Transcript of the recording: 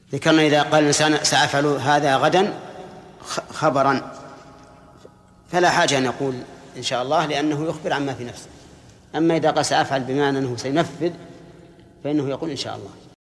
ذكرنا إذا قال الإنسان سأفعل هذا غدا خبرا فلا حاجة أن يقول إن شاء الله، لأنه يخبر عما في نفسه. أما إذا قال سأفعل بمعنى أنه سينفذ فإنه يقول إن شاء الله.